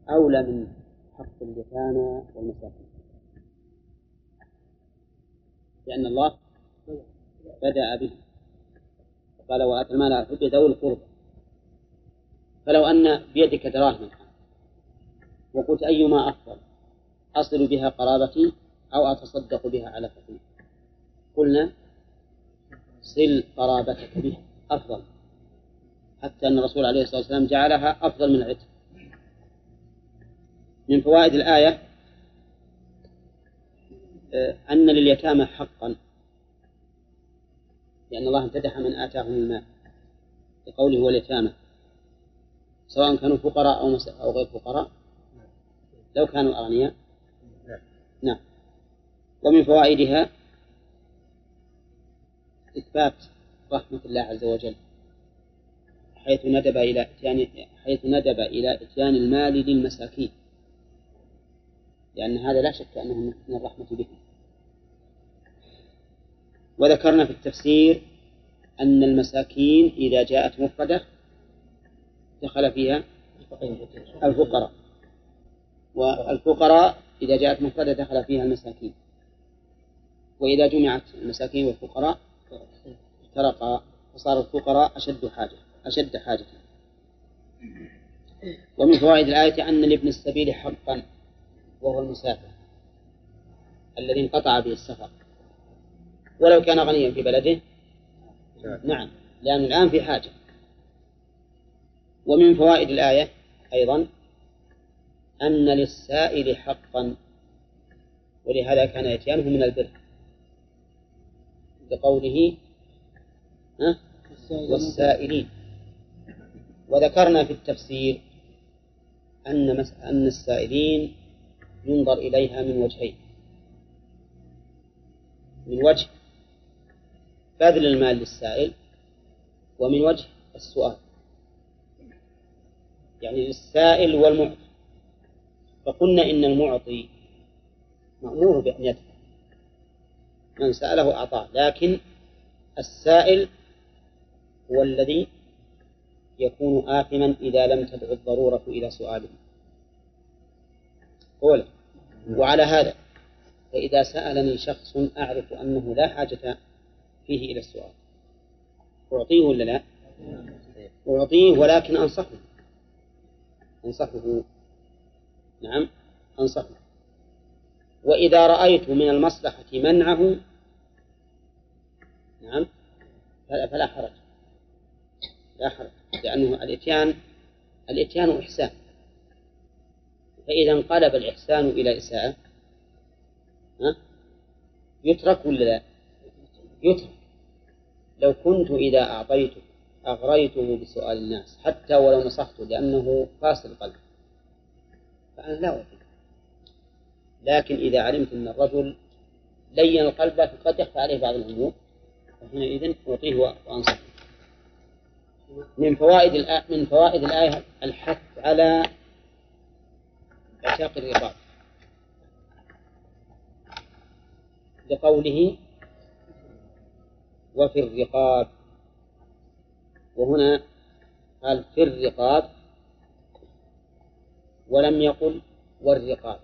أولى من حق اليتامى والمساكين، لأن الله بدأ به قال وآتى المال على حبه ذوي القربى. فلو أن بيدك دراهم وقلت أيما أفضل، أصل بها قرابتي أو أتصدق بها على فقير، قلنا صل قرابتك بها أفضل، حتى أن الرسول عليه الصلاة والسلام جعلها أفضل من العتق. من فوائد الآية أن لليتامى حقا، لأن الله امتدح من آتاهم المال بقوله واليتامى، سواء كانوا فقراء أو غير فقراء، لو كانوا أغنياء. نعم. ومن فوائدها إثبات رحمة الله عز وجل، حيث ندب إلى إتيان المال للمساكين، لأن هذا لا شك أنه من الرحمة بهم. وذكرنا في التفسير أن المساكين إذا جاءت مفردة دخل فيها الفقراء، والفقراء إذا جاءت مفردة دخل فيها المساكين، وإذا جمعت المساكين والفقراء افترقا فصار الفقراء أشد حاجة. ومن فوائد الآية أن لابن السبيل حقا، وهو المسافر الذي انقطع به السفر ولو كان غنيا في بلده. نعم، لأنه الآن في حاجة. ومن فوائد الآية أيضا أن للسائل حقا، ولهذا كان يتيانه من البر بقوله والسائلين. وذكرنا في التفسير أن السائلين ينظر إليها من وجهين: من وجه بذل المال للسائل، ومن وجه السؤال، يعني للسائل والمعطي. فقلنا إن المعطي مأمور بأن يدفع، من سأله أعطاه، لكن السائل هو الذي يكون آثما إذا لم تدع الضرورة إلى سؤاله. قوله. وعلى هذا فإذا سألني شخص أعرف أنه لا حاجة فيه إلى السؤال أعطيه ولا لا؟ أعطيه، ولكن أنصحه. نعم، أنصحه. وإذا رأيت من المصلحة منعه نعم فلا حرج، لا حرج، لأنه الإتيان إحسان، فإذا انقلب الإحسان إلى إساءة يترك ولا لا؟ يترك. لو كنت إذا أعطيته أغريته بسؤال الناس حتى ولو نصحته لأنه قاسي القلب فأنا لا أعطيه، لكن إذا علمت أن الرجل لين القلب لكن قد يخفى عليه بعض الأمور فحينئذ أعطيه وأنصحه. من فوائد الآية الحث على عتاق الرقاب بقوله وفي الرقاب، وهنا قال في الرقاب ولم يقل والرقاب،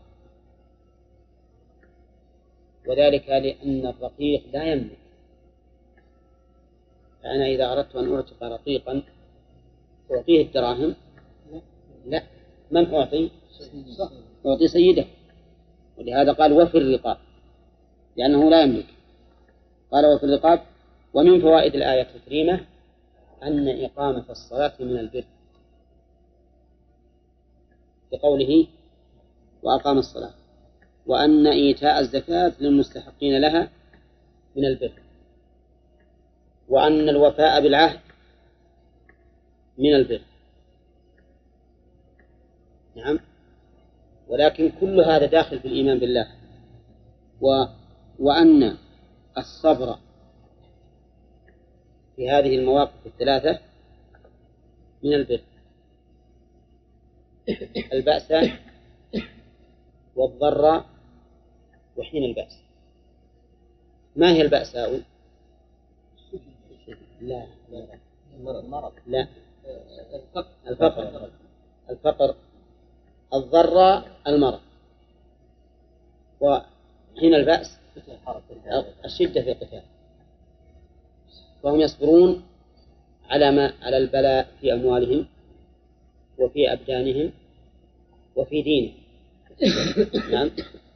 وذلك لأن الرقيق لا يملك. فأنا إذا أردت أن أعتق رقيقا أعطيه الدراهم؟ لا، من أعطي سيده، ولهذا قال وفي الرقاب لأنه لا يملك. قال وفي الرقاب. ومن فوائد الآية الكريمة أن إقامة الصلاة من البر بقوله وأقام الصلاة، وأن إيتاء الزكاة للمستحقين لها من البر، وأن الوفاء بالعهد من البر. نعم، ولكن كل هذا داخل في الإيمان بالله. وأن الصبر في هذه المواقف الثلاثة من البر: البأس والضر وحين البأس. ما هي البأساء؟ لا الفقر الضر المرض، وحين البأس الشدة في القتال، فهم يصبرون على البلاء في أموالهم وفي أبدانهم وفي دينهم. نعم.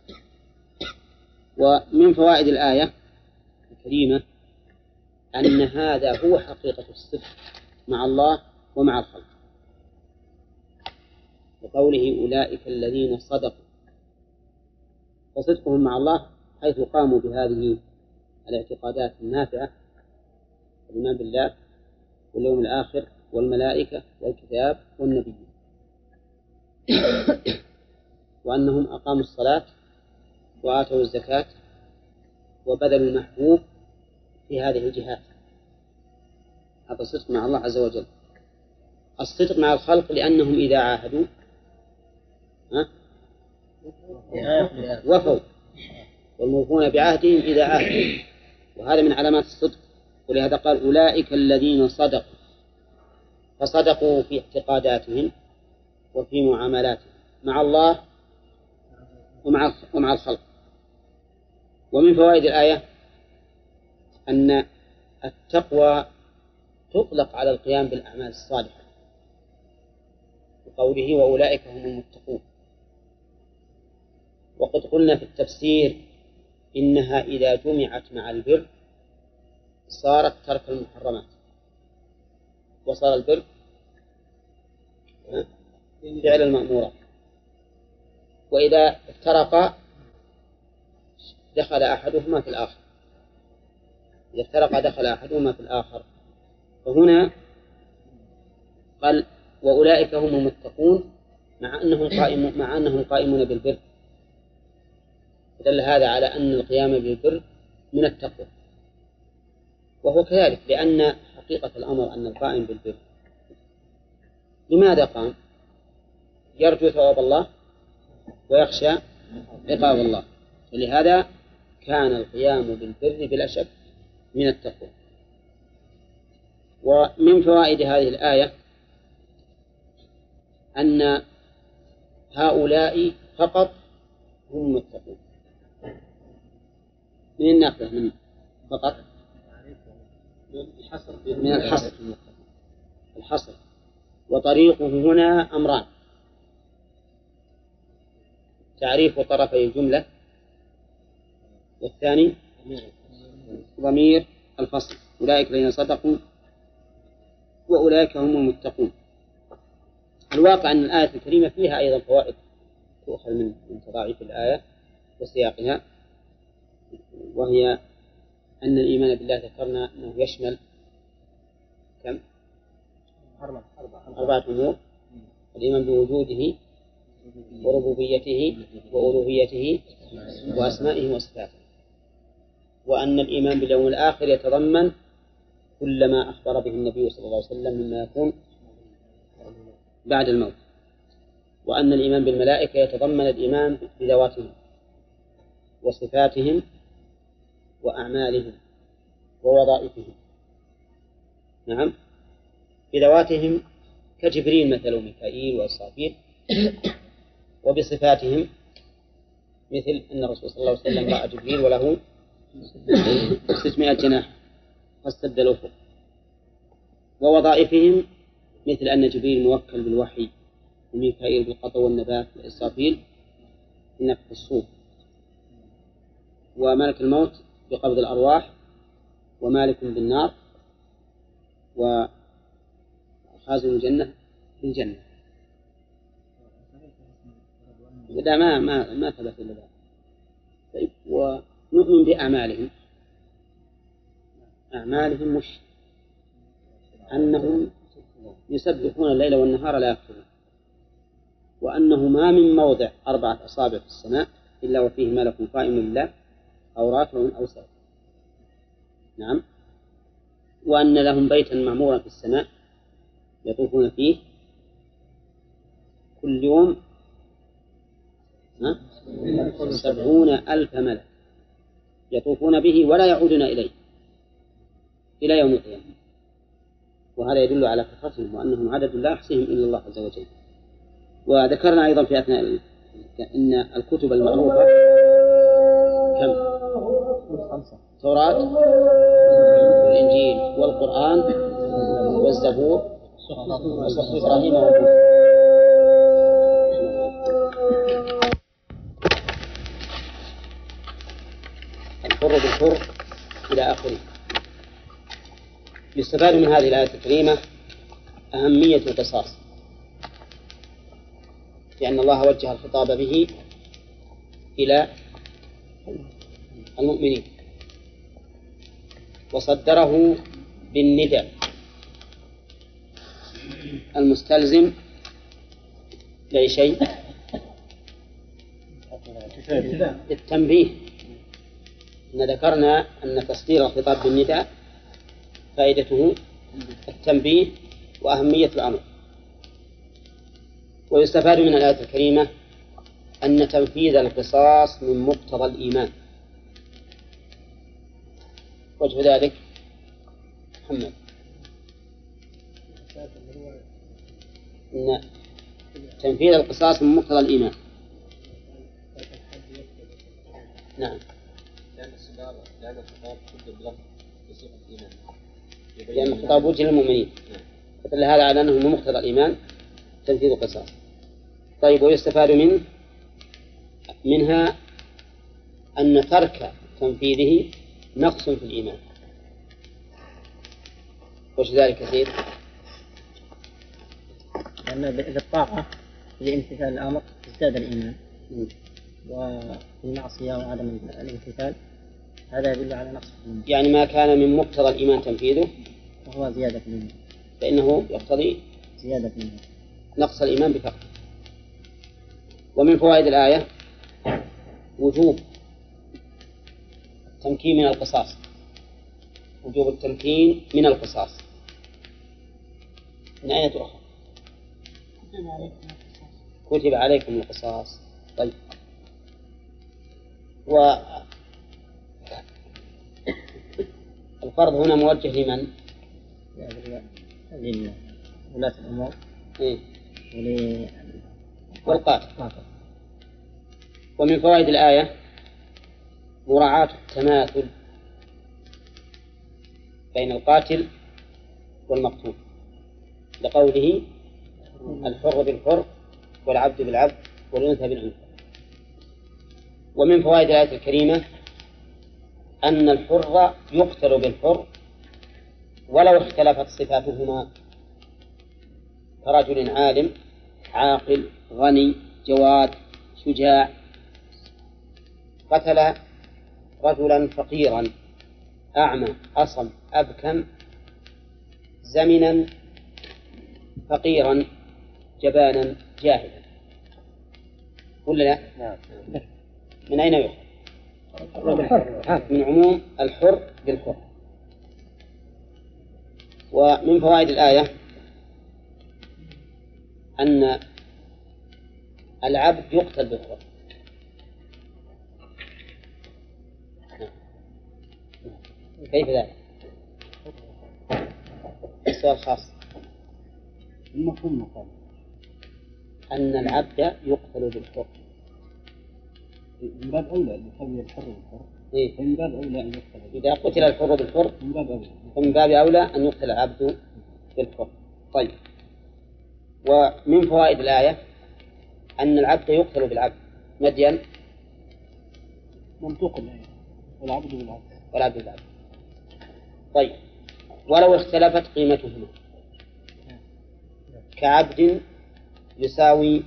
ومن فوائد الآية الكريمة أن هذا هو حقيقة الصدق مع الله ومع الخلق، وقوله أولئك الذين صدقوا، وصدقهم مع الله حيث قاموا بهذه الاعتقادات النافعة: الإيمان بالله واليوم الآخر والملائكة والكتاب والنبيين، وأنهم أقاموا الصلاة وآتوا الزكاة وبذلوا المحبوب في هذه الجهات. هذا الصدق مع الله عز وجل. الصدق مع الخلق لأنهم إذا عاهدوا وفوا، والموفون بعهدهم إذا عاهدوا، وهذا من علامات الصدق. ولهذا قال أولئك الذين صدقوا، فصدقوا في اعتقاداتهم وفي معاملاتهم مع الله ومع الخلق. ومن فوائد الآية أن التقوى تطلق على القيام بالأعمال الصالحة، بقوله وأولئك هم المتقون. وقد قلنا في التفسير إنها إذا جمعت مع البر صارت ترك المحرمات، وصار البر فعل المأمورات. وإذا افترقا دخل أحدهما في الآخر، إذا افترقا دخل أحدهما في الآخر. فهنا قال وأولئك هم المتقون مع أنهم قائمون بالبر، دل هذا على أن القيام بالبر من التقوى. وهو كذلك، لأن حقيقة الأمر أن القائم بالبر لماذا قام؟ يرجو ثواب الله ويخشى عقاب الله، ولهذا كان القيام بالبر بلا شك من التقوى. ومن فوائد هذه الآية أن هؤلاء فقط هم متقون. من الناقضة من فقط من الحصر. وطريقه هنا أمران: تعريف طرفي الجملة، والثاني ضمير الفصل: أولئك الذين صدقوا وأولئك هم المتقون. الواقع أن الآية الكريمة فيها أيضا فوائد تؤخذ من تضاعيف الآية وسياقها، وهي أن الإيمان بالله ذكرنا أنه يشمل كم؟ 4 أمور: الإيمان بوجوده وربوبيته وألوهيته وأسمائه وصفاته، وأن الإيمان باليوم الآخر يتضمن كل ما أخبر به النبي صلى الله عليه وسلم مما يكون بعد الموت، وأن الإيمان بالملائكة يتضمن الإيمان بذواتهم وصفاتهم وأعمالهم ووظائفهم. نعم، بذواتهم كجبريل مثل وميكائيل وإسرافيل، وبصفاتهم مثل أن الرسول صلى الله عليه وسلم رأى جبريل وله 600 جناح فاستد الأفق. ووظائفهم مثل أن جبريل موكل بالوحي، وميكائيل بالقطع والنبات، وإسرافيل بنفخ الصور، وملك الموت بقبض الأرواح، ومالك بالنار، وخازن الجنة بالجنة. لا ما ثبت إلا ذلك. طيب، ونؤمن بأعمالهم. أعمالهم مش أنهم يسبحون الليل والنهار لا يفترون، وأنه ما من موضع 4 أصابع في السماء إلا وفيه ملك قائم لله أو راكع أو ساجد. نعم. وأن لهم بيتا معمورا في السماء يطوفون فيه كل يوم 70,000 ملك يطوفون به ولا يعودون إليه إلى يوم القيامة. وهذا يدل على كثرتهم وأنهم عدد لا يحصيهم إلا الله عز وجل. وذكرنا أيضا في أثناء أن الكتب المعروفة كم؟ 5: التوراة والإنجيل والقرآن والزبور وصحف إبراهيم وموسى. الحر بالحر إلى آخره. يستفاد من هذه الآية الكريمة أهمية القصاص، لأن الله وجه الخطاب به إلى المؤمنين وصدره بالنداء المستلزم لأي شيء؟ للتنبيه. إن ذكرنا أن تصدير الخطاب بالنداء فائدته التنبيه وأهمية الأمر. ويستفاد من الآية الكريمة أن تنفيذ القصاص من مقتضى الإيمان. وجه ذلك محمد أن تنفيذ القصاص من مقتضى الإيمان. نعم، لأن الخطاب بلفظ بصيغة الإيمان، لأن الخطاب وجه للمؤمنين، فدل هذا على أنه من مقتضى الإيمان تنفيذ القصاص. طيب، ويستفاد منها أن ترك تنفيذه نقص في الإيمان. وش ذلك كثير؟ لأن بالطاعة لامتثال الأمر ازداد الإيمان، والمعصية وعدم الامتثال هذا يدل على نقص الإيمان. يعني ما كان من مقتضى الإيمان تنفيذه فهو زيادة الإيمان، فإنه يقتضي زيادة الإيمان، نقص الإيمان بفقده. ومن فوائد الآية وجوب التمكين من القصاص، وجوب التمكين من القصاص. من أين تؤخذ؟ كتب عليكم القصاص. طيب، والفرض هنا موجه لمن؟ لولاة الأمور والقاتل. ومن فوائد الآية مراعاة التماثل بين القاتل والمقتول، لقوله الحر بالحر والعبد بالعبد والأنثى بالأنثى. ومن فوائد الآية الكريمة أن الحر يقتل بالحر ولو اختلفت صفاتهما، كرجل عالم عاقل غني جواد شجاع قتل رجلا فقيرا أعمى أصم أبكم زمنا فقيرا جبانا جاهلا، ولا لا؟ من أين يؤخذ؟ من عموم الحر بالحر. ومن فوائد الآية أن العبد يقتل بالحر. كيف ذلك؟ السؤال خاص. المفهوم مقال أن العبد يقتل بالحر من باب أولى يسوي الحر بالحر. من باب أولى أن يقتل. إذا قتل الحر بالحر من باب أولى، فمن باب أولى أن يقتل العبد بالحر. طيب، ومن فوائد الآية أن العبد يقتل بالعبد. مدين منطوق الآية والعبد بالعبد. طيب، ولو اختلفت قيمتهما، كعبد يساوي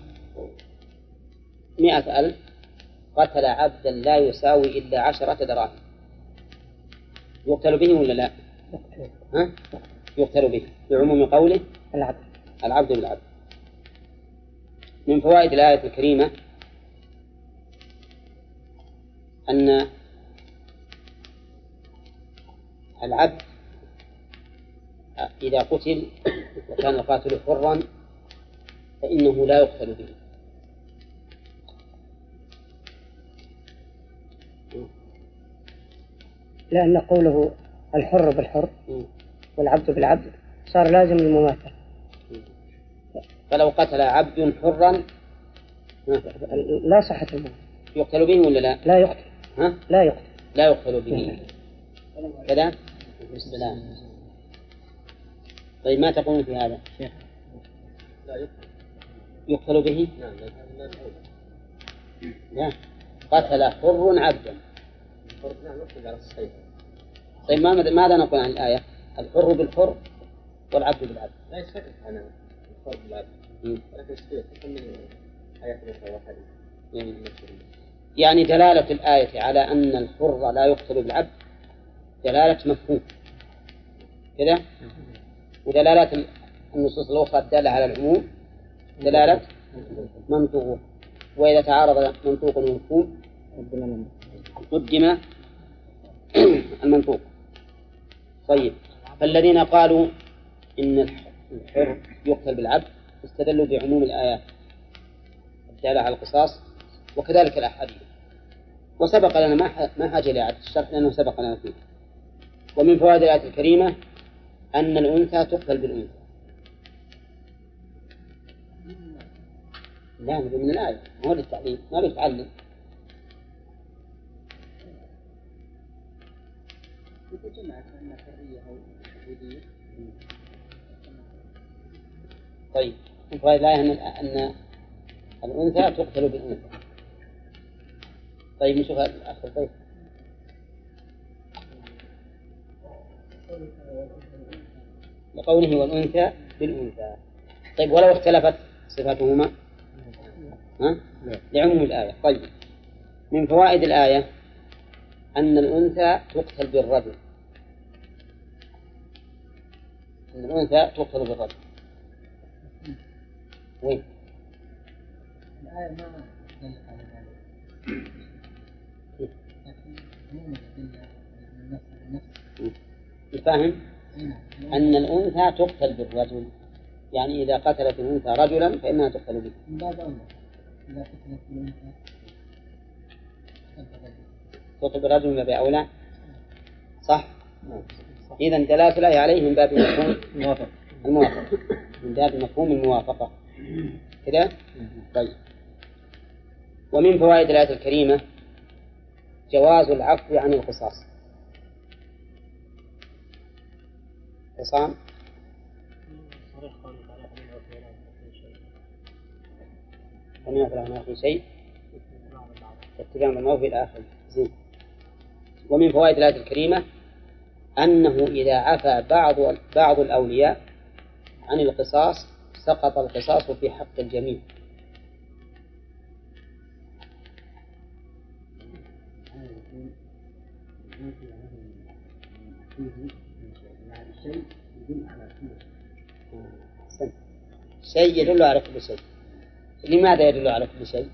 100,000 قتل عبدا لا يساوي إلا 10 دراهم، يقتل به ولا لا؟ يقتل به بعموم قوله العبد بالعبد. من فوائد الآية الكريمة أن العبد إذا قتل وكان القاتل حرا فإنه لا يقتل به، لأن قوله الحر بالحر والعبد بالعبد صار لازم المماثلة، فلو قتل عبد حرا لا صحة المال. يقتل به ولا لا؟ لا يقتل. ها؟ لا يقتل. لا يقتل به كذا. بالسلام. طيب ما تقولون في هذا؟ لا يقتل به؟ نعم. لا. قتل حر عبدا. نعم يقتل على الصحيح. طيب ماذا نقول عن الآية؟ الحر بالحر والعبد بالعبد. لا يستطيع أنا الحر بالعبد. ولكن يستطيع من آيات أخرى. يعني دلالة الآية على أن الحر لا يقتل بالعبد دلالة مفهوم كذا، ودلالة النصوص الأخرى الدالة على العموم دلالة منطوق، وإذا تعارض منطوق ومفهوم قدم المنطوق. طيب، فالذين قالوا إن الحر يقتل بالعبد استدلوا بعموم الآيات الدالة على القصاص وكذلك الأحاديث، وسبق لنا ما حاجة لإعادة الشرح لأنه سبق لنا فيه. ومن فوائد الآية الكريمة أن الأنثى تقتل بالأنثى. لا، من الآية ما هو للتعليم، ما بيتعلم. طيب، من فوائد الآية أن الأنثى تقتل بالأنثى. طيب نشوف الأخ البيت. لقوله والأنثى بالأنثى. طيب، ولو اختلفت صفاتهما لعموم الآية. طيب، من فوائد الآية أن الأنثى تقتل بالرجل. أن الأنثى تقتل بالرجل. وين؟ الآية ما دلت على ذلك. يفهم أن الأنثى تقتل بالرجل، يعني إذا قتلت الأنثى رجلا فإنها تقتل به. من باب أولى إذا قتلت الأنثى تقتل بالرجل من باب أولى. صح؟ إذن دلالة الآية عليه من باب مفهوم الموافقة، من باب مفهوم الموافقة كذا. طيب، ومن فوائد الآية الكريمة جواز العفو عن القصاص. قصام فمن يفعل في شيء اتباع بالمعروف إلى آخره. زين. ومن فوائد الآية الكريمة أنه إذا عفى بعض الأولياء عن القصاص سقط القصاص في حق الجميع. شيء يدل على كل شيء. لماذا يدل على كل شيء؟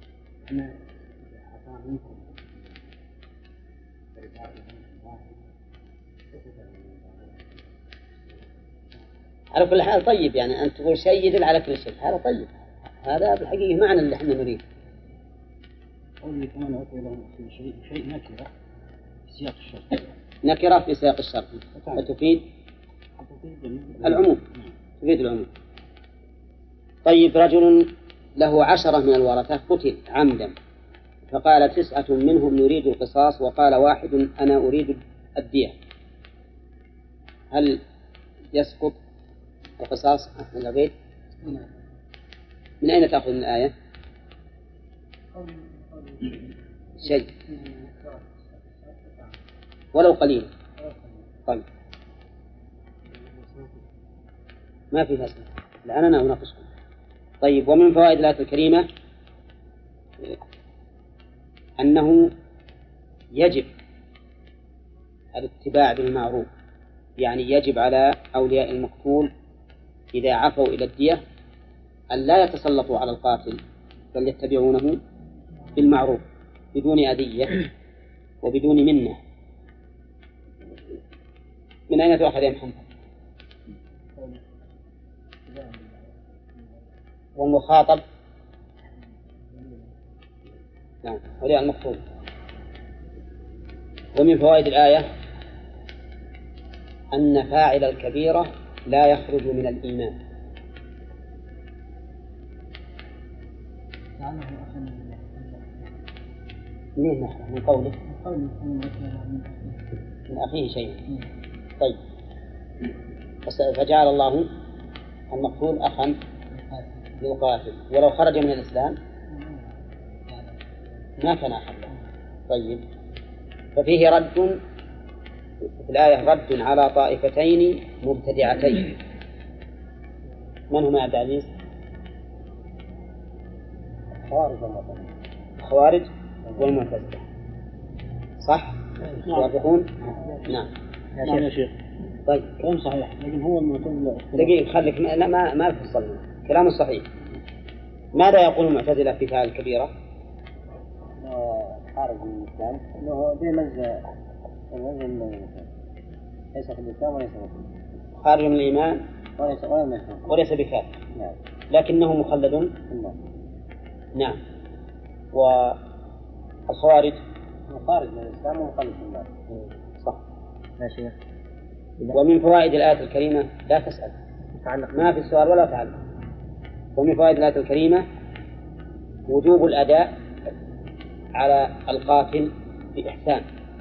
على كل حال طيب، يعني أن تقول شيء يدل على كل شيء هذا طيب، هذا بالحقيقة معنى اللي احنا نريد. قولي كمان أقول شيء نكرة في سياق الشرط. نكرة في سياق الشرط وتفيد العموم. تفيد العموم. طيب، رجل له 10 من الورثة قتل عمدا، فقال 9 منهم نريد القصاص وقال 1 أنا أريد الدية، هل يسقط القصاص من البيت؟ من أين تأخذ من الآية؟ شيء ولو قليل. طيب، ما فيها اسم الآن أنا أناقشكم. طيب، ومن فوائد الآية الكريمة أنه يجب الاتباع بالمعروف، يعني يجب على أولياء المقتول إذا عفوا إلى الدية أن لا يتسلطوا على القاتل، بل يتبعونه بالمعروف بدون أذية وبدون منة. من أين تأخذ يا محمد؟ والمخاطب نعم أولياء المقتول. ومن فوائد الآية أن فاعل الكبيرة لا يخرج من الإيمان، جعله أخا لله. منين نحن؟ من قوله من أخيه شيء. طيب، فجعل الله المقتول أخا للقاتل ولو خرج من الإسلام ما كان أخا له. طيب، ففيه رد في الآية، رد على طائفتين مبتدعتين. من هما يا عبد العزيز؟ الخوارج والمعتزلة، صح؟ يوافقون؟ نعم. نعم يا شيخ. طيب، كلام صحيح، لكن هو المعتزلة دقيقة خليك، لا ما فصلنا كلام صحيح. ماذا يقول المعتزلة في فعل الكبيرة؟ خارج من الإسلام، أنه دي مزة ليس في الإسلام وليس في الإسلام، خارج من الإيمان وليس بكافر، نعم، لكنه مخلد. نعم. والخوارج خارج من الإسلام ومخلد في النار. صح يا شيخ. ومن فوائد الآية الكريمة، لا تسأل، ما في السؤال ولا تعلم. ومن فوائد الآية الكريمة وجوب الأداء على القاتل بإحسان.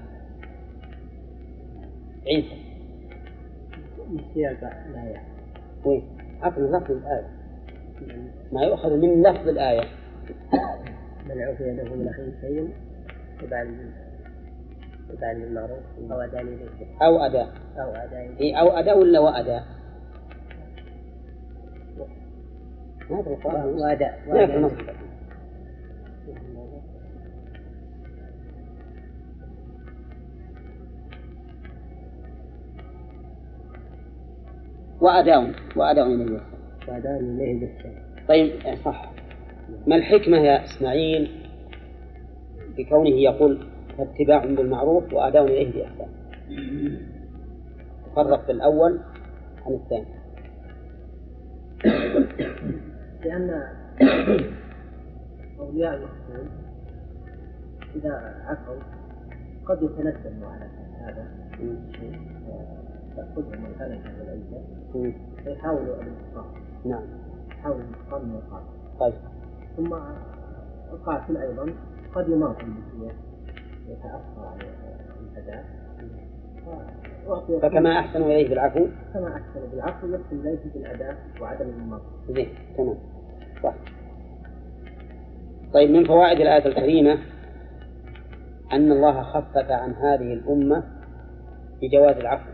عيسى سياق الآية وين؟ عقل لفظ الآية، ما يؤخذ من لفظ الآية. من عفي له من أخيه شيء تبعا للمعروف أو أداء إليه أو أداء أو أداء ولا وأداء؟ هذا القرآن وأداء وأداء إليه بالسلام. طيب صح. ما الحكمة يا إسماعيل بكونه يقول اتباع بالمعروف وأداء إليه بإحسان، تفرق بالأول عن الثاني؟ لأن أولياء المقتول إذا عفوا قد يتندموا على هذا، تأخذهم الهلكة والعزة فيحاولوا الانتقام. نعم، يحاولوا الانتقام من القاتل. طيب. ثم القاتل أيضا قد يماطل بشيء يتأخر عن الأداء، فكما أحسن إليه بالعفو يحسن إليه بالأداء وعدم المماطلة. زين، تمام، صح. طيب، من فوائد الآية الكريمة أن الله خفف عن هذه الأمة بجواز العفو،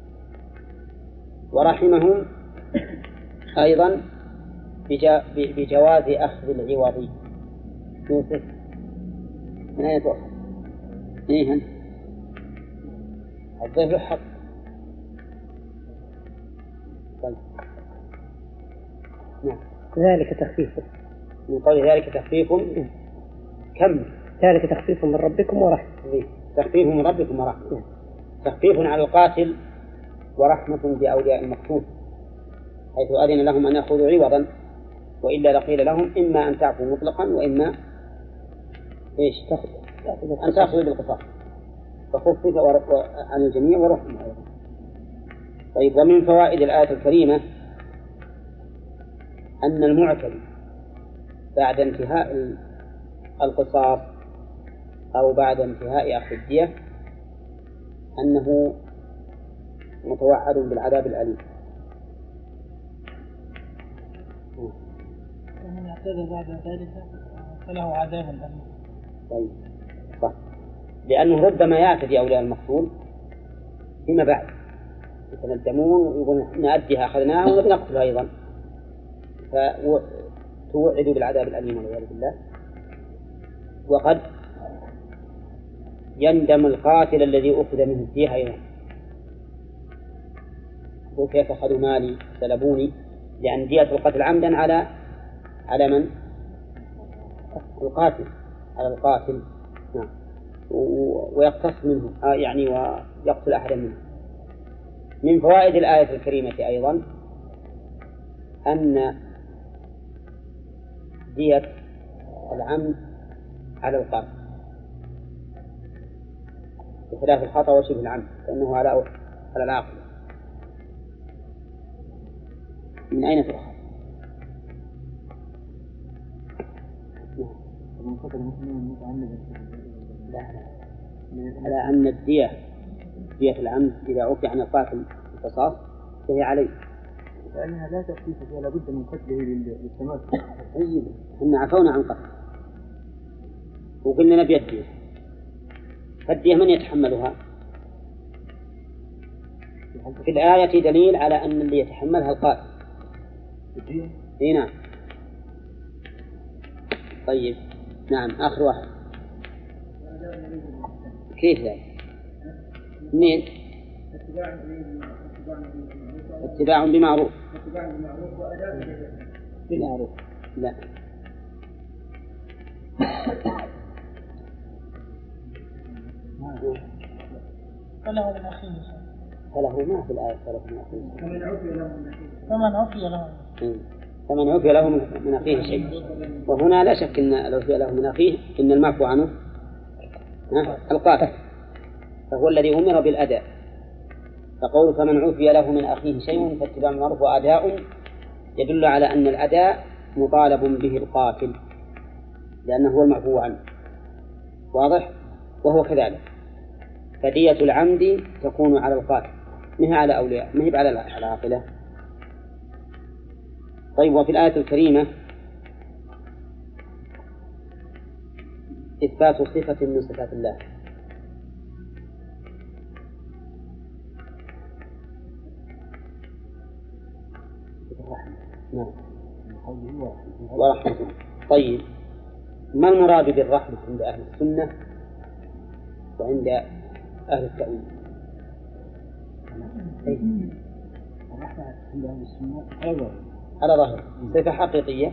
ورحمهم أيضا بجواز أخذ العوض. يوسف، من أين تؤخذ؟ إيه الضيف الحق. طيب. نعم. ذلك تخفيف من قول ذلك تخفيف. كم؟ ذلك تخفيف من ربكم ورحمة. تخفيف من ربكم ورحمة. تخفيف على القاتل ورحمة بأولياء المقتول، حيث أذن لهم أن يأخذوا عوضا، وإلا لقيل لهم إما أن تعفوا مطلقا وإما أن تأخذوا بالقصاص، فخفف عن الجميع ورحمة أيضا. طيب، ومن فوائد الآية الكريمة أن المعتدي بعد انتهاء القصاص أو بعد انتهاء أخذ الدية أنه متوعد بالعذاب الأليم. ومن اعتدى بعد ذلك فله عذاب أليم. طيب، صح، لأنه ربما يعتدي أولياء المقتول فيما بعد يتندمون ويقولون نأديها أخذناها ونقتلها أيضا، فتوعدوا بالعذاب الأليم والعياذ بالله. وقد يندم القاتل الذي أخذ منه الدية أيضا، وكيف أخذوا مالي سلبوني، لأن دية القتل عمدا على من؟ القاتل، على القاتل. نعم. ويقتص منه يعني ويقتل أحدا منه. من فوائد الآية الكريمة أيضا أن دية العمد على القاتل بخلاف الخطأ وشبه العمد، فإنه على العاقل. من أين تؤخذ؟ لا على أن الدية دية العمد إذا عفي عن القاتل القصاص فهي عليه، لأنها لا تكفي فيها لابد من قتله للتماس. طيب إحنا عفونا عن قتل وقلنا نبي الدية، فالدية من يتحملها؟ في الآية دليل على أن اللي يتحملها القاتل. إيه نعم. طيب نعم آخر واحد. كيف ذلك؟ منين؟ اتباع بمعروف. بالمعروف. لا فله من أخيه فله ما في الآية فله من أخيه فمن عفي له من أخيه شيء. وهنا لا شك أن لو عفي له من أخيه إن المعفو عنه القاتل، فهو الذي أمر بالأداء. فقول فمن عفي له من أخيه شيء فاتباع بالمعروف وأداء يدل على أن الأداء مطالب به القاتل لأنه هو المعفو عنه. واضح؟ وهو كذلك، فدية العمد تكون على القاتل مهي على أولياء مهي على العاقلة. طيب وفي الآية الكريمة إثبات صفة من صفات الله. نعم ورحمة. طيب ما المراد بالرحمة عند أهل السنة وعند أهل التأويل؟ الرحمة عند أهل السنة على ظاهر صفة حقيقية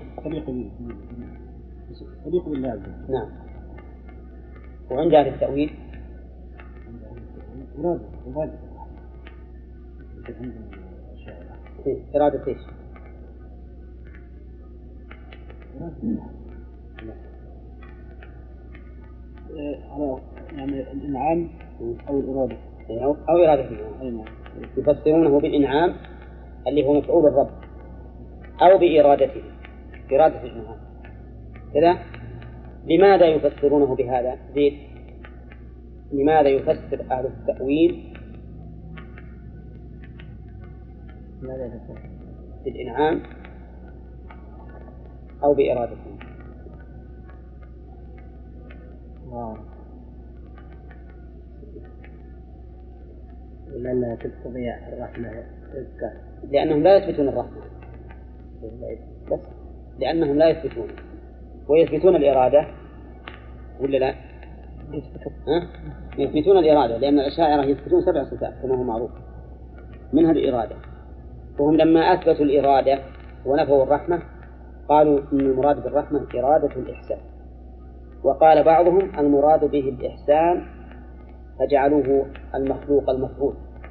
تليق بالله. نعم. وعند أهل التأويل إرادة إيش؟ على يعني الإنعام أو الإرادة أو إرادة الإنعام. يفسرونه بالإنعام اللي هو مفعول الرب أو بإرادته إرادة الإنعام كذا. لماذا يفسرونه بهذا؟ لماذا يفسر أهل التأويل بالإنعام أو بإرادته؟ لأنها تستطيع الرحمة لأنهم لا يثبتون الرحمة بس لأنهم لا يثبتون ويثبتون الإرادة ولا لا؟ يثبتون الإرادة لأن الأشاعرة يثبتون 7 صفات كما هو معروف منها الإرادة، وهم لما أثبتوا الإرادة ونفوا الرحمة قالوا إن المراد بالرحمة إرادة الإحسان، وقال بعضهم المراد به الإحسان فجعلوه المخلوق المفعول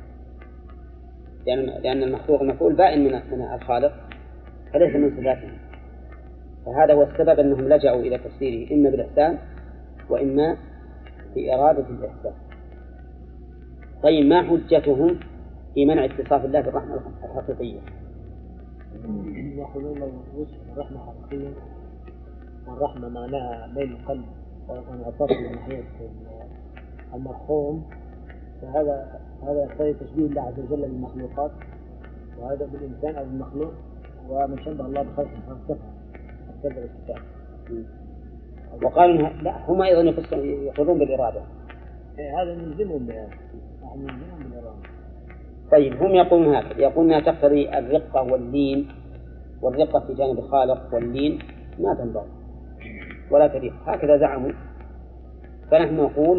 لأن المخلوق المفعول بائن من الخالق فليس من صفاته. فهذا هو السبب أنهم لجأوا إلى تفسيره إما بالإحسان وإما بإرادة الإحسان. طيب ما حجتهم في منع اتصاف الله بالرحمة الحقيقية؟ يأخذون الرحمة حقيقية والرحمة معناها ميل القلب وانعطاف من ناحية المرحوم، فهذا يقتضي تشبيه الله عز وجل للمخلوقات، وهذا بالإنسان أو بالمخلوق، ومن شبه الله بخلقه فانصفه أكثر الكتاب. وقالوا لا هم أيضا يأخذون بالإرادة. هذا يلزمهم بهذا بالإرادة. طيب هم يقولون هذا، يقولون أنها تقتضي الرقة واللين، والرقة في جانب الخالق واللين ما تنبغي ولا تليق، هكذا زعموا. فنحن نقول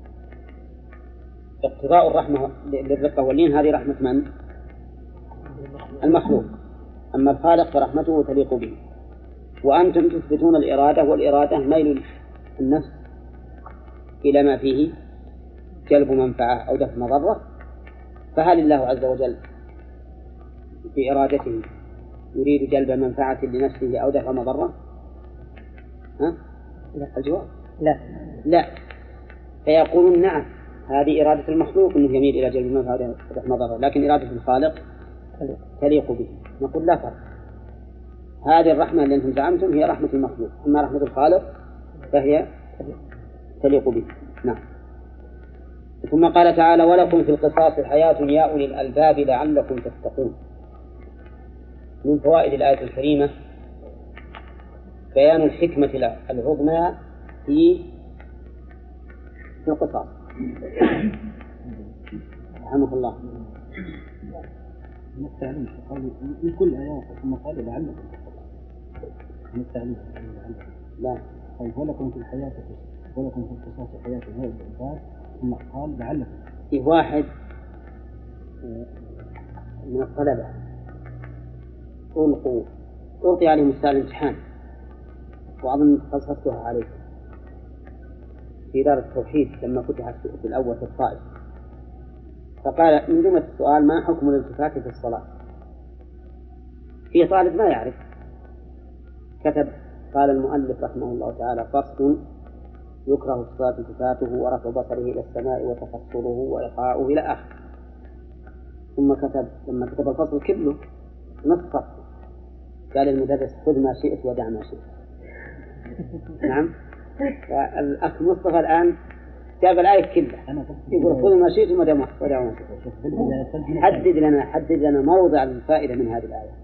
اقتضاء الرحمة للرقة واللين هذه رحمة من؟ المخلوق، أما الخالق فرحمته تليق به. وأنتم تثبتون الإرادة، والإرادة ميل النفس إلى ما فيه جلب منفعة أو دفع مضرة، فهل الله عز وجل بإرادته يريد جلب منفعة لنفسه أو دفع مضرة؟ الجواب لا. فيقولون نعم هذه إرادة المخلوق أنه يميل إلى جلب منفعة ودفع مضرة، لكن إرادة الخالق تليق به. نقول لا فرق، هذه الرحمة اللي أنتم زعمتم هي رحمة المخلوق، أما رحمة الخالق فهي تليق به. نعم. ثم قال تعالى: ولكم في القصاص حياة يا أولي الألباب لعلكم تتقون. من فوائد الآية الكريمة بيان الحكمة العظمى في القصاص. رحمه الله. التعليم من كل آيات ثم قال لعلكم من التعليم. لا. طيب ولكم في الحياة ولكم في القصاص حياة هذه الأنفاس ثم قال لعلكم. في واحد من الطلبة ألقي عليهم مسائل الامتحان، وأظن قصصتها عليكم في دار التوحيد لما فتحت في الأول في الطائف. فقال من جملة السؤال: ما حكم الالتفات في الصلاة؟ في طالب ما يعرف، كتب: قال المؤلف رحمه الله تعالى: فصل: يكره في الصلاة التفاته ورفع بصره إلى السماء وتفصله وإلقاؤه إلى آخر. ثم كتب لما كتب الفصل كله نص، قال المدرس: خذ ما شئت ودع ما شئت. نعم. الأخ مصطفى الآن جاب الآية كلها، يقول: خذ ما شئت ودع ما شئت. حدد لنا موضع الفائدة من هذه الآية.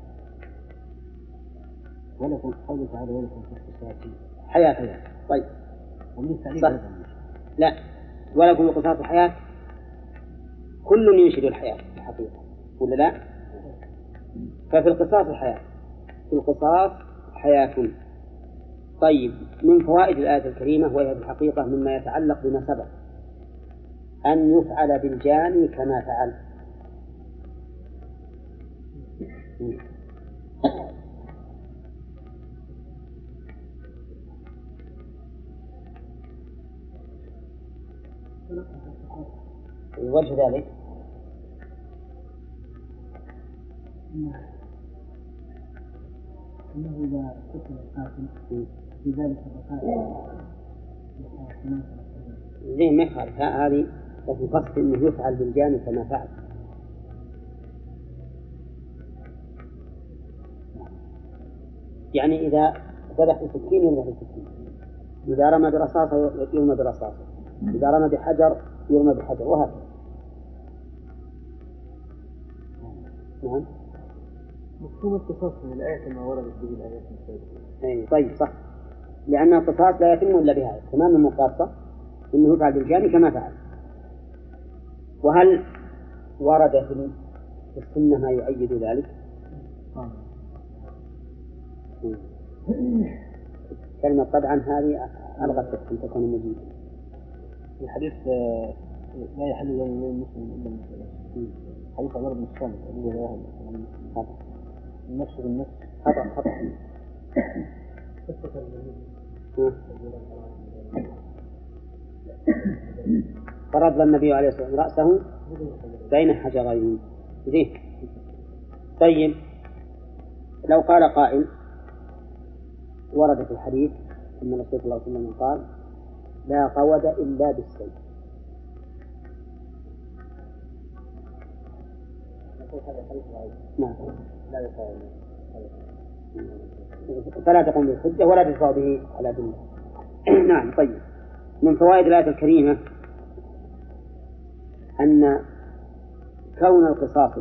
ولكم قوله تعالى: ولكم في القصاص حياة. طيب. صح. لا، ولكم القصاص حياة، كل ينشد الحياة الحقيقة ولا لا؟ ففي القصاص الحياة، في القصاص حياة. طيب، من فوائد الآية الكريمة وهي في الحقيقة مما يتعلق بما سبق، أن يفعل بالجاني كما فعل. وجه ذلك أنه إذا قتل القاتل في ذلك القاتل زين ما يخالف هذه، لكن قصد أنه يفعل بالجاني كما فعل. يعني إذا ذبح بسكين يرمى بسكين، إذا رمى برصاصة يرمى برصاصة، إذا رمى بحجر يرمى بحجر، وهكذا. نعم. مفهوم القصاص من الآية كما وردت به الآيات السابقة. طيب صح، لأن القصاص لا يتم إلا بهذا، تمام المقاصة إنه يفعل بالجاني كما فعل. وهل ورد في السنة ما يؤيد ذلك؟ كلمة طبعا هذه ألغت أن تكون مجيدة. في حديث لا يحل للمسلم إلا المسلم، حديث عمر بن الصامت الذي رواه النفس بالنفس. خطأ. فرض النبي عليه الصلاة والسلام رأسه بين حجرين. زين. طيب، لو قال قائل: ورد في الحديث أن الرسول صلى الله عليه وسلم قال: لا قود إلا بالسيف. لا يقال، فلا تقوم بالحجة ولا تدفع به على دنيا. نعم. طيب، من فوائد الآية الكريمة أن كون القصاص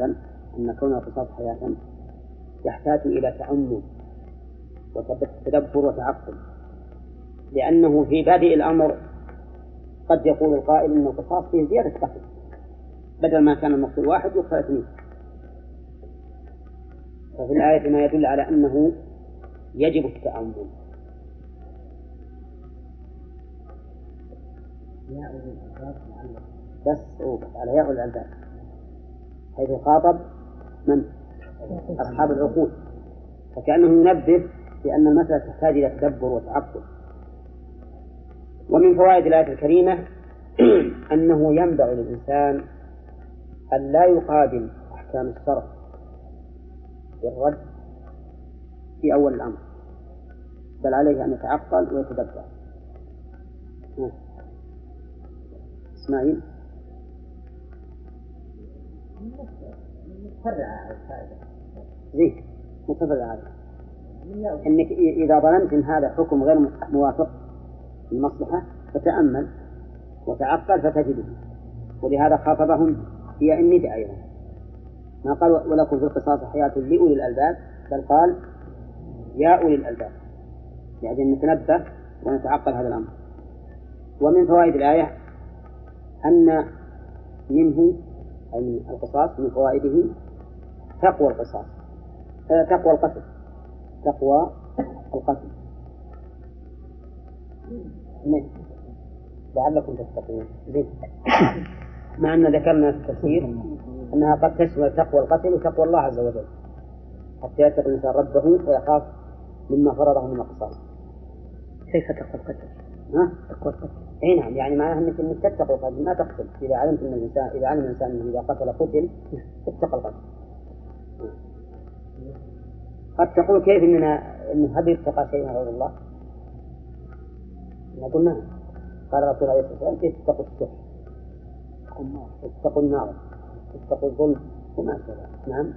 حياة يحتاج إلى تأمل وتدبر وتعقل، لأنه في بادئ الأمر قد يقول القائل إن القصاص فيه زيادة قتل، بدل ما كان المقتول واحد يقتل اثنين. ففي الآية ما يدل على أنه يجب التأمل. بس على ياء الألباب، حيث خاطب من؟ أصحاب العقول، فكأنه ينبه بأن المسألة تحتاج إلى تدبر وتعقل. ومن فوائد الآية الكريمة أنه ينبغي للإنسان أن لا يقابل أحكام الشرع بالرد في أول الأمر، بل عليه أن يتعقل ويتدبر. إسماعيل. زين، متفرع عليه. إنك إذا ظننت إن هذا حكم غير موافق المصلحة فتأمل وتعقل فتجده. ولهذا خاطبهم في النداء أيضا، ما قال ولكم في القصاص حياة لأولي الألباب، بل قال يا أولي الألباب، يعني نتنبه ونتعقل هذا الأمر. ومن فوائد الآية أن منه أي من القصاص من فوائده تقوى القصاص، تقوى القتل، تقوى القتل لعلكم تتقون. مع أن ذكرنا في التفسير أنها قد تشمل تقوى القتل وتقوى الله عز وجل، حتى يتقي الإنسان ربه ويخاف مما فرضه من القصاص. كيف تقوى القتل؟ تقوى القتل. أي نعم، يعني معناها أنك تتقى القتل، ما تقتل. إذا علمت أن الإنسان إذا علم الإنسان أنه إذا قتل قتل اتقى القتل. قد تقول كيف إن هل يتقى شيء من غير الله؟ نقول نعم. قال الرسول عليه الصلاة والسلام كيف تتقوا الشح، اتقوا النار، اتقوا الظلم وما أشبه. نعم.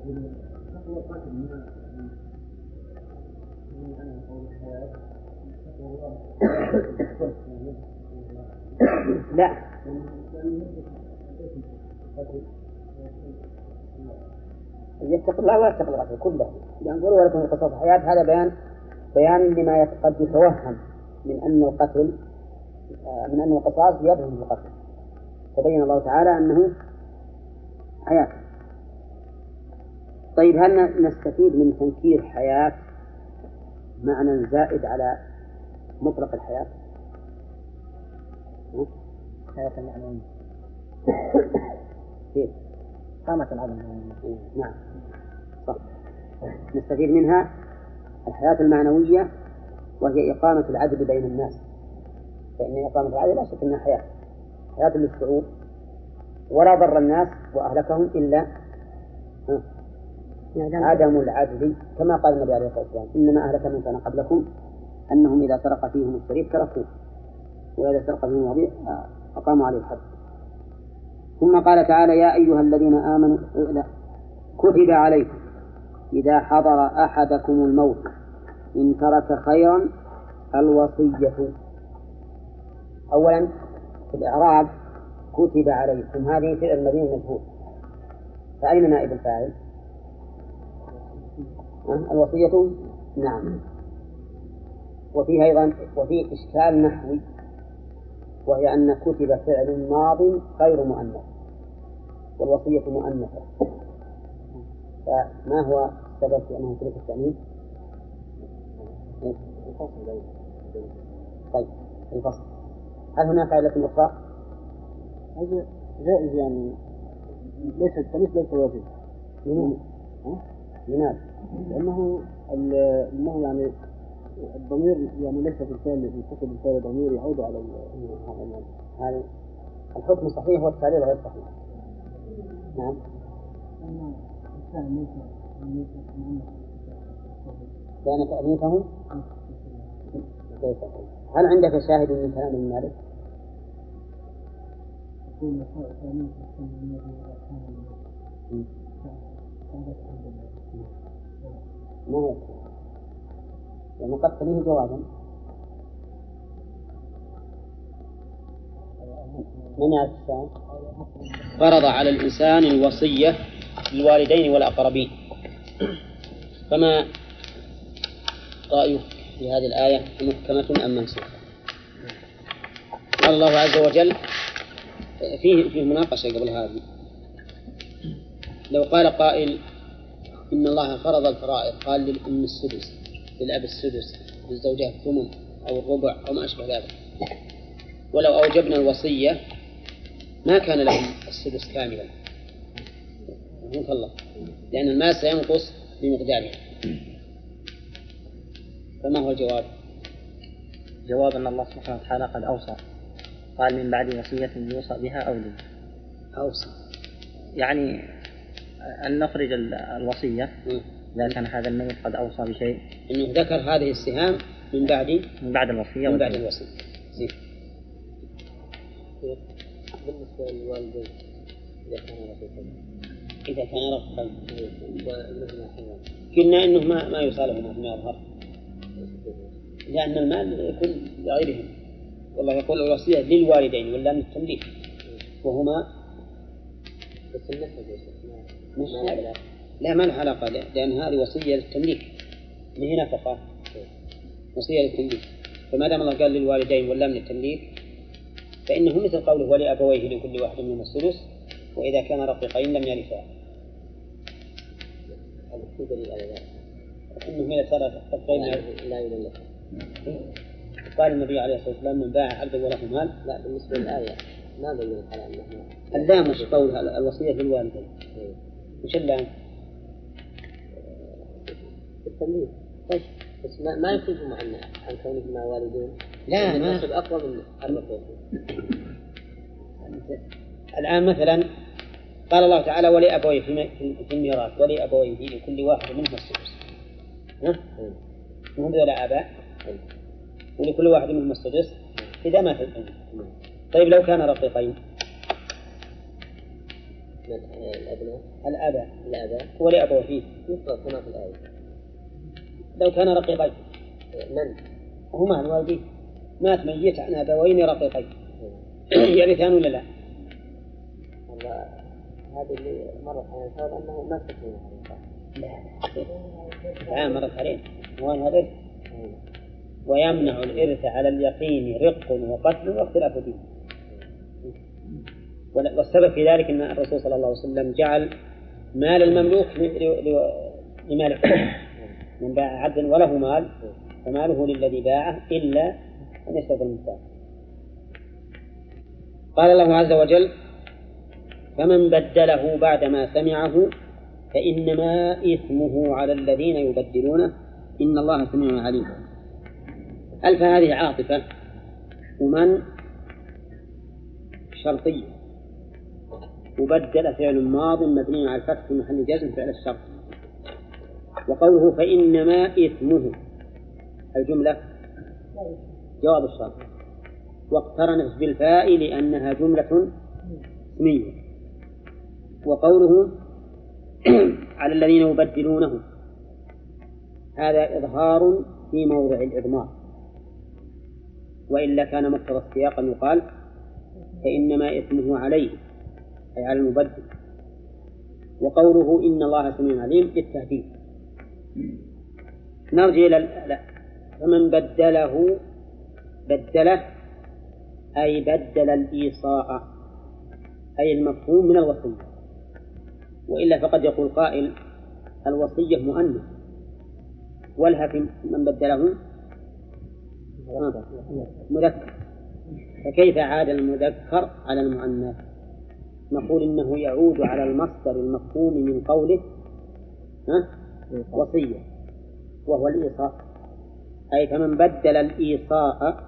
لا يتقي الله ويتقي القتل كله، لأن قولوا ولكم القصاص حياة، هذا بيان لما قد يتوهم من أن القتل من أن القصاص يبهم القتل، فبين الله تعالى أنه حياة. طيب هل نستفيد من تنكير حياة معنى زائد على مطلق الحياة؟ حياة المعنوية كيف؟ قامة العدم. نعم صح. نستفيد منها الحياة المعنوية، وهي إقامة العدل بين الناس، فإن إقامة العدل لا شك أنها حياة للشعوب، ولا ضر الناس وأهلكهم إلا عدم العدل، كما قال النبي عليه الصلاة والسلام إنما أهلك من كان قبلكم أنهم إذا سرق فيهم الشريف تركوه، وإذا سرق فيهم الوضيع أقاموا عليه الحد. ثم قال تعالى يا أيها الذين آمنوا كتب عليكم إذا حضر أحدكم الموت إن ترك خيرا الوصية. أولا في الإعراب كتب عليكم هذه فعل مبني مجهول، فأين نائب الفاعل؟ الوصية. نعم. وفيه أيضا وفيه إشكال نحوي، وهي أن كتب فعل ماض غير مؤنث والوصية مؤنثة، فما هو السبب في أنه كتب التأنيث؟ طيب الفصل، هل هناك علة أخرى؟ هذا جائز يعني، ليس التأنيث ليس واجب. لماذا؟ لأنه يعني الضمير يعني ليس في الفعل، يتصل بالفعل ضمير يعود على هذا الحكم صحيح والتعليل غير صحيح. نعم. كان تأليفه ليس. هل عندك شاهد من كلام ابن مالك؟ ما هو لأنه قد تليه جوابا. من يعرف الشاهد؟ فرض على الإنسان الوصية للوالدين والأقربين، فما رأيه في هذه الآية؟ محكمة أم منسوخة؟ قال الله عز وجل فيه مناقشة قبل هذه. لو قال قائل إن الله فرض الفرائض، قال للأم السدس، للأب السدس، للزوجة الثمن أو الربع أو ما أشبه ذلك، ولو أوجبنا الوصية ما كان لهم السدس كاملا، الله، لأن المال سينقص بمقداره. فما هو الجواب؟ جواب أن الله سبحانه وتعالى قد أوصى، قال من بعد وصية يوصى بها أو دين. أوصى يعني أن نخرج الوصية إذا كان هذا الميت قد أوصى بشيء، إنه ذكر هذه السهام من بعد الوصية. من بعد الوصية. زين. بالنسبة للوالدين إذا كان رفقا قلنا إنه ما يصالحنا فيما يظهر، لأن المال يكون لغيرهم. والله يقول الوصية للوالدين ولا من التمليك وهما بس النسب لا ما له علاقة لأن هذه وصية للتمليك من هنا فقط وصية للتمليك فما دام الله قال للوالدين ولا من التمليك فإنه مثل قوله ولأبويه لكل واحد منهم السدس وإذا كان رقيقين لم يرثا. إنه إذا صار رقيقين لا يملك. قال النبي عليه الصلاة والسلام من باع عبدا وله مال. لا بالنسبة للآية ما بين على أنه اللام مش قول الوصية للوالدين. وش اللام؟ التمليك. طيب بس ما يخرجهم عن كونهما والدين. لا النسب أقوى من الرقيق. الآن مثلا قال الله تعالى ولأبويه في الميراث ولأبويه لكل واحد منهم السدس. هم ذولا آباء ولكل واحد منهم السدس إذا مات الأم. طيب لو كان رقيقين الآباء ولأبويه يطلق هنا في الآية. لو كان رقيقين من هما الوالدين مات ميت عن أبوين رقيقين يرثان ولا لا؟ هذا اللي مرت على الفرد أنه ما تكون لا مرت عليه وين هذا ويمنع الإرث على اليقين رق وقتل واختلاف دين. والسبب في ذلك أن الرسول صلى الله عليه وسلم جعل مال المملوك لمالك من باع عبدا وله مال فماله للذي باعه إلا أن يستوفي المثال. قال الله عز وجل فمن بدله بعدما سمعه فإنما إثمه على الذين يبدلونه إن الله سميع عليم. ألف هذه عاطفة ومن شرطية وبدل فعل ماض مبني على الفتح في محل جزم فعل الشرط. وقوله فإنما إثمه الجملة جواب الشرط واقترنت بالفاء لأنها جملة اسمية. وقوله على الذين يبدلونه هذا إظهار في موضع الإضمار وإلا كان مقتضى السياق أن يقال فإنما إثمه عليه أي على المبدل. وقوله إن الله سميع عليم بالتهديد. نرجع إلى فمن بدله أي بدل الإيصاء أي المفهوم من الوصية. وإلا فقد يقول قائل الوصية مؤنث ولها في من بدله مذكر فكيف عاد المذكر على المؤنث؟ نقول إنه يعود على المصدر المفهوم من قوله وصية وهو الإيصاء أي فمن بدل الإيصاء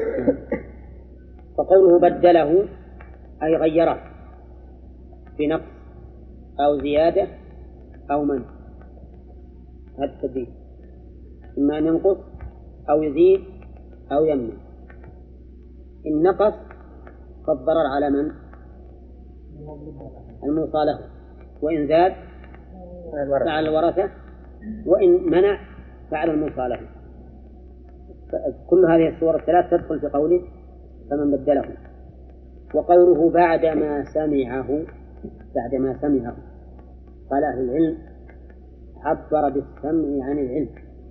فقوله بدله أي غيره بنقص أو زيادة أو منع. هذا التبديل إما أن ينقص أو يزيد أو يمنع. إن نقص فالضرر على من؟ الموصى له. وإن زاد فعلى الورثة وإن منع فعلى الموصى له. كل هذه الصور الثلاث تدخل في قوله فمن بدله. وقوله بعدما سمعه قال أهل العلم عبر بالسمع عن العلم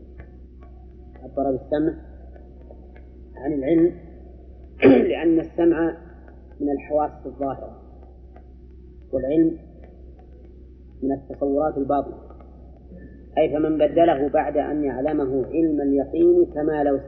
لأن السمع من الحواس الظاهرة والعلم من التصورات الباطنة أي فمن بدله بعد أن يعلمه علم اليقين كما لو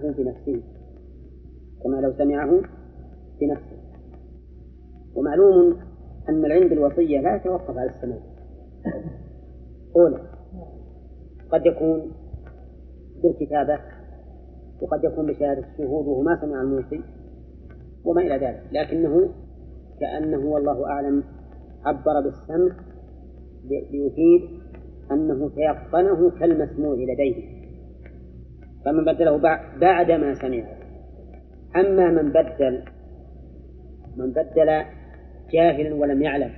سمعه بنفسه. ومعلوم أن العلم بالوصية لا يتوقف على السماع. أولا قد يكون بالكتابة وقد يكون بشهادة الشهود وهو ما سمع الموصي وما إلى ذلك، لكنه كأنه والله أعلم عبر بالسمع ليفيد أنه تيقنه كالمسموع لديه. فمن بدله بعد ما سمعه. أما من بدل جاهلا ولم يعلم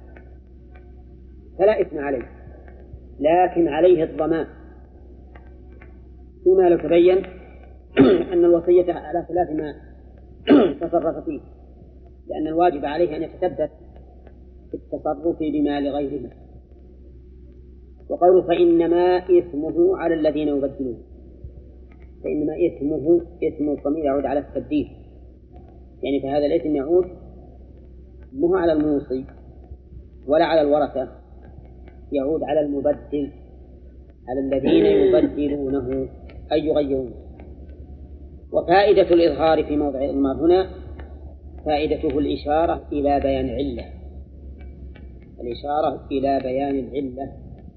فلا إثم عليه، لكن عليه الضمان فيما لو تبين أن الوصية على خلاف ما تصرف فيه، لأن الواجب عليه أن يتثبت في التصرف بما لغيره. وقوله فإنما إثمه على الذين يبدلون، فإنما إثمه، إثم الضمير يعود على التبديل، يعني فهذا الإثم يعود مو على الموصي ولا على الورثة، يعود على المبدل، على الذين يبدلونه أي يغيرونه. وفائدة الإظهار في موضع الإضمار هنا فائدته الإشارة إلى بيان علة، الإشارة إلى بيان العلة.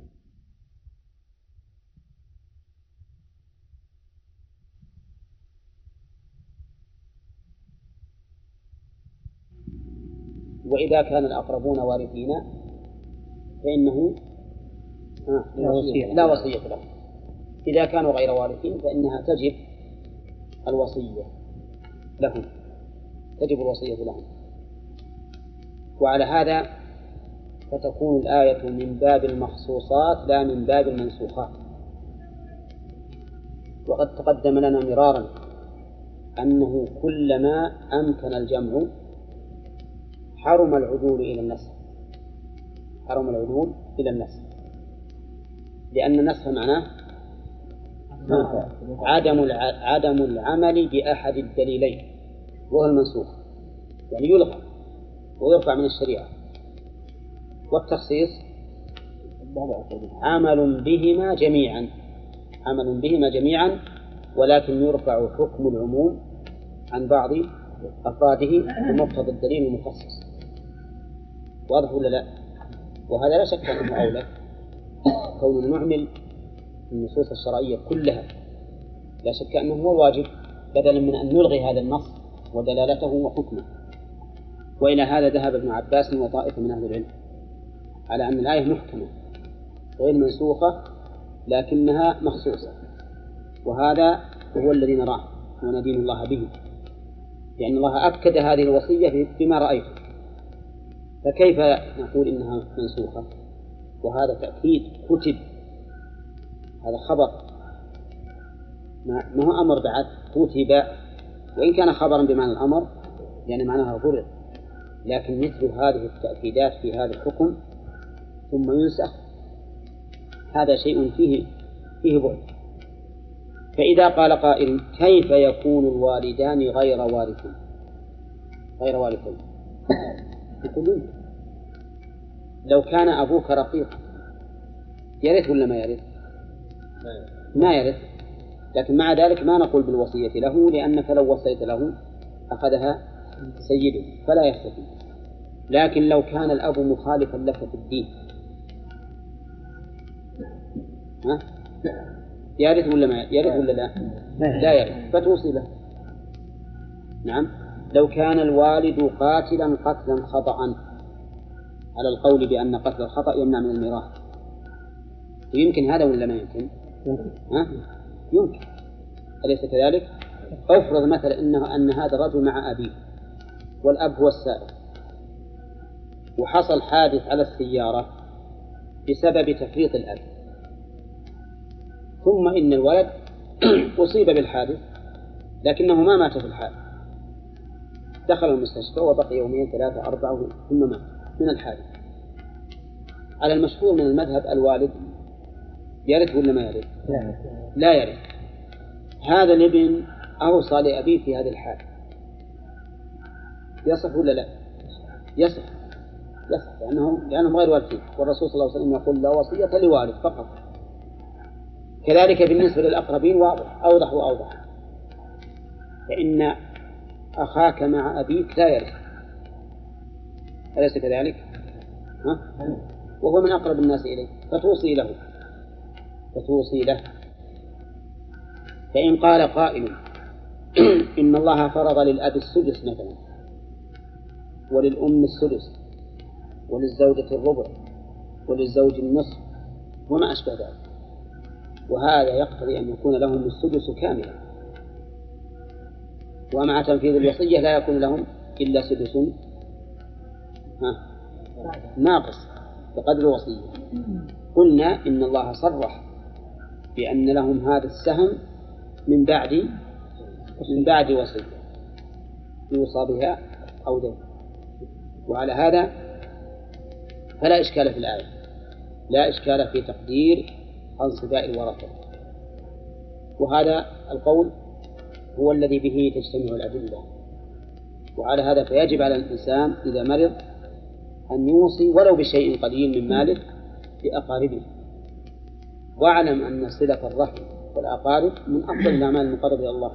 وإذا كان الأقربون وارثين فإنه لا وصية لهم. إذا كانوا غير وارثين فإنها تجب الوصية لهم، تجب الوصية لهم. وعلى هذا فتكون الآية من باب المخصوصات لا من باب المنسوخات. وقد تقدم لنا مرارا أنه كلما أمكن الجمع حرم العدول إلى النسخ، حرم العدول إلى النسخ، لأن النسخ معناه عدم العمل بأحد الدليلين وهو المنسوخ، يعني يلغى ويرفع من الشريعة. والتخصيص عمل بهما جميعا، عمل بهما جميعا، ولكن يرفع حكم العموم عن بعض أفراده بمقتضى الدليل المخصص. واضح ولا لا؟ وهذا لا شك أنه أولى، كون نعمل النصوص الشرعية كلها لا شك أنه هو واجب، بدلا من أن نلغي هذا النص ودلالته وحكمه. وإلى هذا ذهب ابن عباس وطائفة من أهل العلم على أن الآية محكمة غير منسوخة لكنها مخصوصة، وهذا هو الذي نراه وندين الله به، لأن الله أكد هذه الوصية بما رأيته، فكيف نقول إنها منسوخة؟ وهذا تأكيد كتب، هذا خبر ما هو أمر بعد، كتب، وإن كان خبرا بمعنى الأمر يعني معناها فرض، لكن مثل هذه التأكيدات في هذا الحكم ثم ينسخ هذا شيء فيه بعد. فإذا قال قائل كيف يكون الوالدان غير وارثين؟ يقولون لو كان أبوك رقيق يرث ولا ما يرث؟ ما يرث، لكن مع ذلك ما نقول بالوصية له، لأنك لو وصيت له أخذها سيده فلا يستفيد. لكن لو كان الأب مخالفا لك في الدين يرث ولا ما يرث ولا لا؟ لا يرث، فتوصي له. نعم. لو كان الوالد قاتلا قتلا خطأ، على القول بأن قتل الخطأ يمنع من الميراث، يمكن هذا ولا ما يمكن؟ يمكن، أليس كذلك؟ أفرض مثلا أن هذا الرجل مع أبيه والأب هو السائق، وحصل حادث على السيارة بسبب تفريط الأب، ثم إن الولد أصيب بالحادث لكنه ما مات في الحادث، دخل المستشفى وبقي يومين 3 4 ثم مات من الحادث. على المشهور من المذهب الوالد يرث ولا ما يرث؟ لا يرث. هذا الابن أوصى لأبيه في هذه الحال، يصح ولا لا؟ يصح لأنهم غير وارثين، والرسول صلى الله عليه وسلم يقول لا وصية لوارث فقط. كذلك بالنسبة للأقربين واضح، أوضح وأوضح، فإن أخاك مع أبيك لا يرث، أليس كذلك؟ وهو من أقرب الناس إليه، فتوصي له. فإن قال قائل إن الله فرض للأب السدس مثلا، وللأم السدس، وللزوجة الربع، وللزوج النصف وما أشبه ذلك، وهذا يقتضي أن يكون لهم السدس كاملا، ومع تنفيذ الوصية لا يكون لهم إلا سدس ناقص بقدر الوصية. قلنا إن الله صرح بأن لهم هذا السهم من بعد وصية، يوصى بها أو دين. وعلى هذا فلا إشكال في الآية، لا إشكال في تقدير أنصباء الورثة. وهذا القول هو الذي به تجتمع الأدلة. وعلى هذا فيجب على الإنسان إذا مرض أن يوصي ولو بشيء قليل من ماله لأقاربه. واعلم أن صلة الرحم والأقارب من أفضل الأعمال المقربة إلى الله.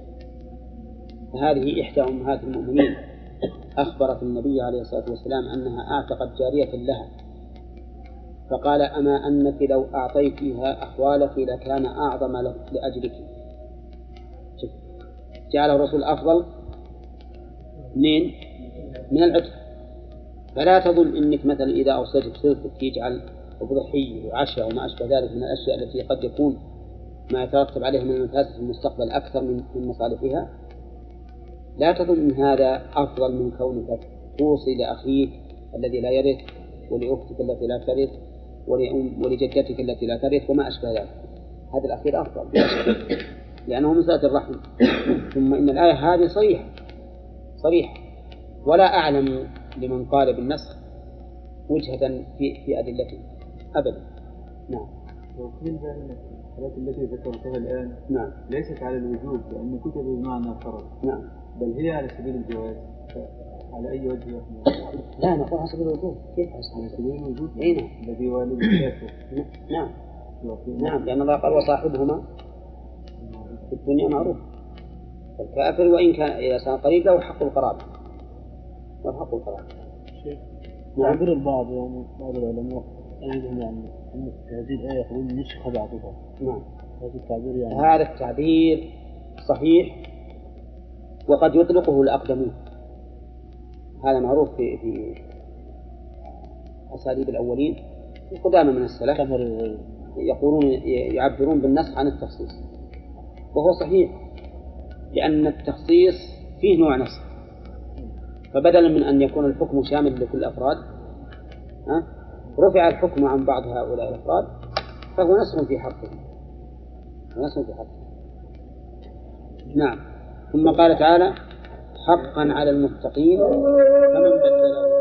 فهذه إحدى أمهات المؤمنين أخبرت النبي عليه الصلاة والسلام أنها أعتقت جارية لها، فقال: أما أنك لو أعطيتها أحوالك لكان أعظم لأجلك. جعل الرسول أفضل من العتق. فلا تظن أنك مثلا إذا أوصيت بصلتك يجعل بضحية وعشاء وما أشبه ذلك من الأشياء التي قد يكون ما يترتب عليها من المفاسد في المستقبل أكثر من مصالحها. لا تظن أن هذا أفضل من كونك توصي لأخيك الذي لا يرث، ولأختك التي لا ترث، ولجدتك التي لا ترث وما أشبه ذلك. هذا الأخير أفضل لأنه من صلة الرحم. ثم إن الآية هذه صريحة، ولا أعلم لمن قال بالنسخ وجهة في أدلته أبدا. نعم. وقيل بأن الحالات التي ذكرتها الآن نعم ليست على الوجوب لأن كتب بمعنى الفرض، نعم، بل هي على سبيل الجواز. على أي وجه يحمل؟ لا نقول على سبيل الوجوب. كيف على سبيل الوجوب؟ نعم. الذي والد الكافر. نعم لأن الله قال: وصاحبهما في الدنيا معروف. الكافر وإن كان إذا كان قريب له حق القرابة. يعبر البعض بعض العلماء أيضا أن هذه الآية يقولون نسخ بعضها. نعم. هذا التعبير هذا التعبير صحيح، وقد يطلقه الأقدمون. هذا معروف في أساليب الأولين القدامى من السلف، يقولون يعبرون بالنسخ عن التخصيص، وهو صحيح لأن التخصيص فيه نوع نسخ. فبدلا من أن يكون الحكم شامل لكل الأفراد رفع الحكم عن بعض هؤلاء الأفراد، فهو نسخ في حقهم. نعم. ثم قال تعالى: حقا على المتقين فمن بدله